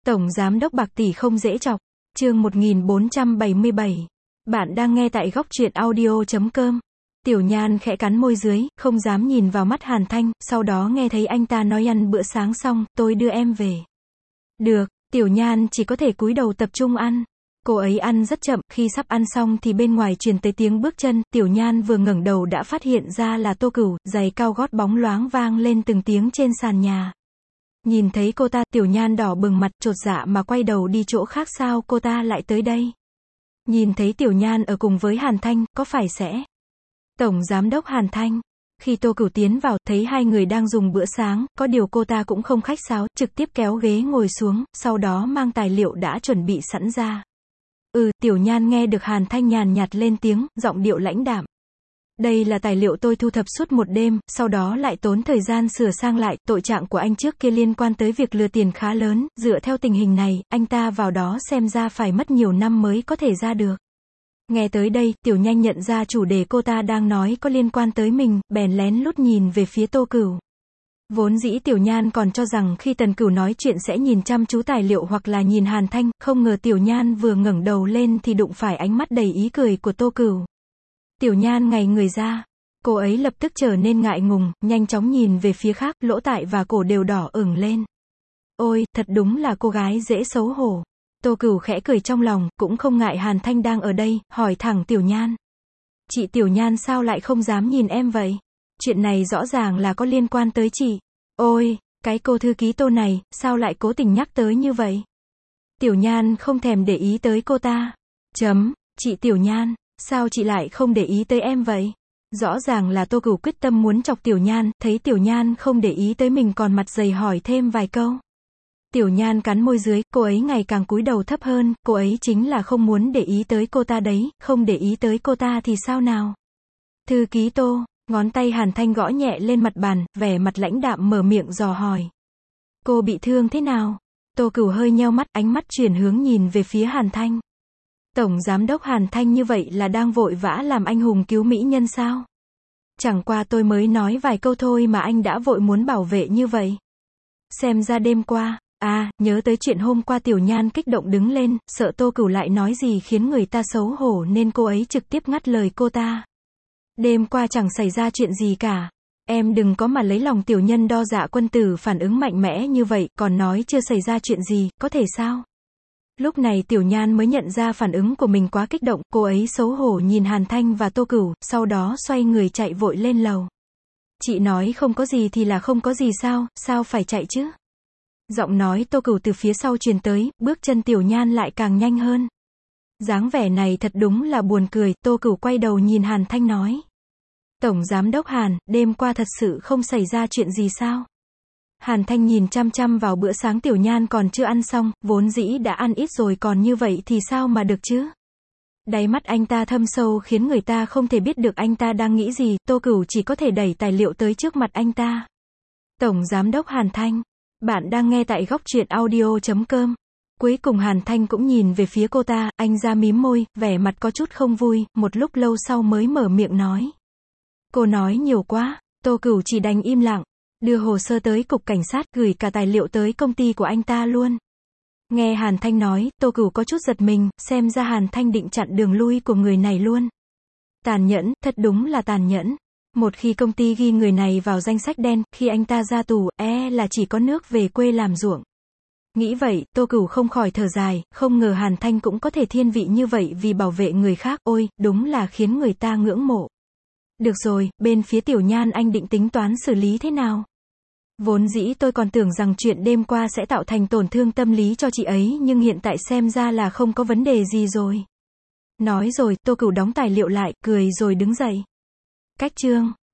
Tổng giám đốc bạc tỷ không dễ chọc. Chương 1477. Bạn đang nghe tại góc truyện audio.com. Tiểu Nhan khẽ cắn môi dưới, không dám nhìn vào mắt Hàn Thanh, sau đó nghe thấy anh ta nói ăn bữa sáng xong, tôi đưa em về. Được, Tiểu Nhan chỉ có thể cúi đầu tập trung ăn. Cô ấy ăn rất chậm, khi sắp ăn xong thì bên ngoài truyền tới tiếng bước chân, Tiểu Nhan vừa ngẩng đầu đã phát hiện ra là Tô Cửu, giày cao gót bóng loáng vang lên từng tiếng trên sàn nhà. Nhìn thấy cô ta, Tiểu Nhan đỏ bừng mặt, chột dạ mà quay đầu đi chỗ khác, sao cô ta lại tới đây? Nhìn thấy Tiểu Nhan ở cùng với Hàn Thanh, có phải sẽ Tổng giám đốc Hàn Thanh? Khi Tô Cửu tiến vào, thấy hai người đang dùng bữa sáng, có điều cô ta cũng không khách sáo, trực tiếp kéo ghế ngồi xuống, sau đó mang tài liệu đã chuẩn bị sẵn ra. Tiểu Nhan nghe được Hàn Thanh nhàn nhạt lên tiếng, giọng điệu lãnh đạm. Đây là tài liệu tôi thu thập suốt một đêm, sau đó lại tốn thời gian sửa sang lại, tội trạng của anh trước kia liên quan tới việc lừa tiền khá lớn, dựa theo tình hình này, anh ta vào đó xem ra phải mất nhiều năm mới có thể ra được. Nghe tới đây, Tiểu Nhan nhận ra chủ đề cô ta đang nói có liên quan tới mình, bèn lén lút nhìn về phía Tô Cửu. Vốn dĩ Tiểu Nhan còn cho rằng khi Tần Cửu nói chuyện sẽ nhìn chăm chú tài liệu hoặc là nhìn Hàn Thanh, không ngờ Tiểu Nhan vừa ngẩng đầu lên thì đụng phải ánh mắt đầy ý cười của Tô Cửu. Tiểu Nhan ngây người ra. Cô ấy lập tức trở nên ngại ngùng, nhanh chóng nhìn về phía khác, lỗ tai và cổ đều đỏ ửng lên. Ôi, thật đúng là cô gái dễ xấu hổ. Tô Cửu khẽ cười trong lòng, cũng không ngại Hàn Thanh đang ở đây, hỏi thẳng Tiểu Nhan. Chị Tiểu Nhan sao lại không dám nhìn em vậy? Chuyện này rõ ràng là có liên quan tới chị. Ôi, cái cô thư ký Tô này, sao lại cố tình nhắc tới như vậy? Tiểu Nhan không thèm để ý tới cô ta. Chị Tiểu Nhan, sao chị lại không để ý tới em vậy? Rõ ràng là Tô Cửu quyết tâm muốn chọc Tiểu Nhan, thấy Tiểu Nhan không để ý tới mình còn mặt dày hỏi thêm vài câu. Tiểu Nhan cắn môi dưới, cô ấy ngày càng cúi đầu thấp hơn, cô ấy chính là không muốn để ý tới cô ta đấy, không để ý tới cô ta thì sao nào? Thư ký Tô, ngón tay Hàn Thanh gõ nhẹ lên mặt bàn, vẻ mặt lãnh đạm mở miệng dò hỏi. Cô bị thương thế nào? Tô Cửu hơi nheo mắt, ánh mắt chuyển hướng nhìn về phía Hàn Thanh. Tổng giám đốc Hàn Thanh như vậy là đang vội vã làm anh hùng cứu mỹ nhân sao? Chẳng qua tôi mới nói vài câu thôi mà anh đã vội muốn bảo vệ như vậy. Xem ra đêm qua, nhớ tới chuyện hôm qua. Tiểu Nhan kích động đứng lên, sợ Tô Cửu lại nói gì khiến người ta xấu hổ nên cô ấy trực tiếp ngắt lời cô ta. Đêm qua chẳng xảy ra chuyện gì cả. Em đừng có mà lấy lòng tiểu nhân đo dạ quân tử, phản ứng mạnh mẽ như vậy, còn nói chưa xảy ra chuyện gì, có thể sao? Lúc này Tiểu Nhan mới nhận ra phản ứng của mình quá kích động, cô ấy xấu hổ nhìn Hàn Thanh và Tô Cửu, sau đó xoay người chạy vội lên lầu. Chị nói không có gì thì là không có gì sao, sao phải chạy chứ? Giọng nói Tô Cửu từ phía sau truyền tới, bước chân Tiểu Nhan lại càng nhanh hơn. Dáng vẻ này thật đúng là buồn cười, Tô Cửu quay đầu nhìn Hàn Thanh nói. Tổng giám đốc Hàn, đêm qua thật sự không xảy ra chuyện gì sao? Hàn Thanh nhìn chăm chăm vào bữa sáng Tiểu Nhan còn chưa ăn xong, vốn dĩ đã ăn ít rồi còn như vậy thì sao mà được chứ? Đáy mắt anh ta thâm sâu khiến người ta không thể biết được anh ta đang nghĩ gì, Tô Cửu chỉ có thể đẩy tài liệu tới trước mặt anh ta. Tổng giám đốc Hàn Thanh, bạn đang nghe tại góc truyện audio.com. Cuối cùng Hàn Thanh cũng nhìn về phía cô ta, anh ra mím môi, vẻ mặt có chút không vui, một lúc lâu sau mới mở miệng nói. Cô nói nhiều quá, Tô Cửu chỉ đành im lặng. Đưa hồ sơ tới cục cảnh sát, gửi cả tài liệu tới công ty của anh ta luôn. Nghe Hàn Thanh nói, Tô Cửu có chút giật mình, xem ra Hàn Thanh định chặn đường lui của người này luôn. Tàn nhẫn, thật đúng là tàn nhẫn. Một khi công ty ghi người này vào danh sách đen, khi anh ta ra tù, là chỉ có nước về quê làm ruộng. Nghĩ vậy, Tô Cửu không khỏi thở dài, không ngờ Hàn Thanh cũng có thể thiên vị như vậy vì bảo vệ người khác, ôi, đúng là khiến người ta ngưỡng mộ. Được rồi, bên phía Tiểu Nhan anh định tính toán xử lý thế nào? Vốn dĩ tôi còn tưởng rằng chuyện đêm qua sẽ tạo thành tổn thương tâm lý cho chị ấy, nhưng hiện tại xem ra là không có vấn đề gì rồi. Nói rồi, Tô Cửu đóng tài liệu lại, cười rồi đứng dậy. Cách chương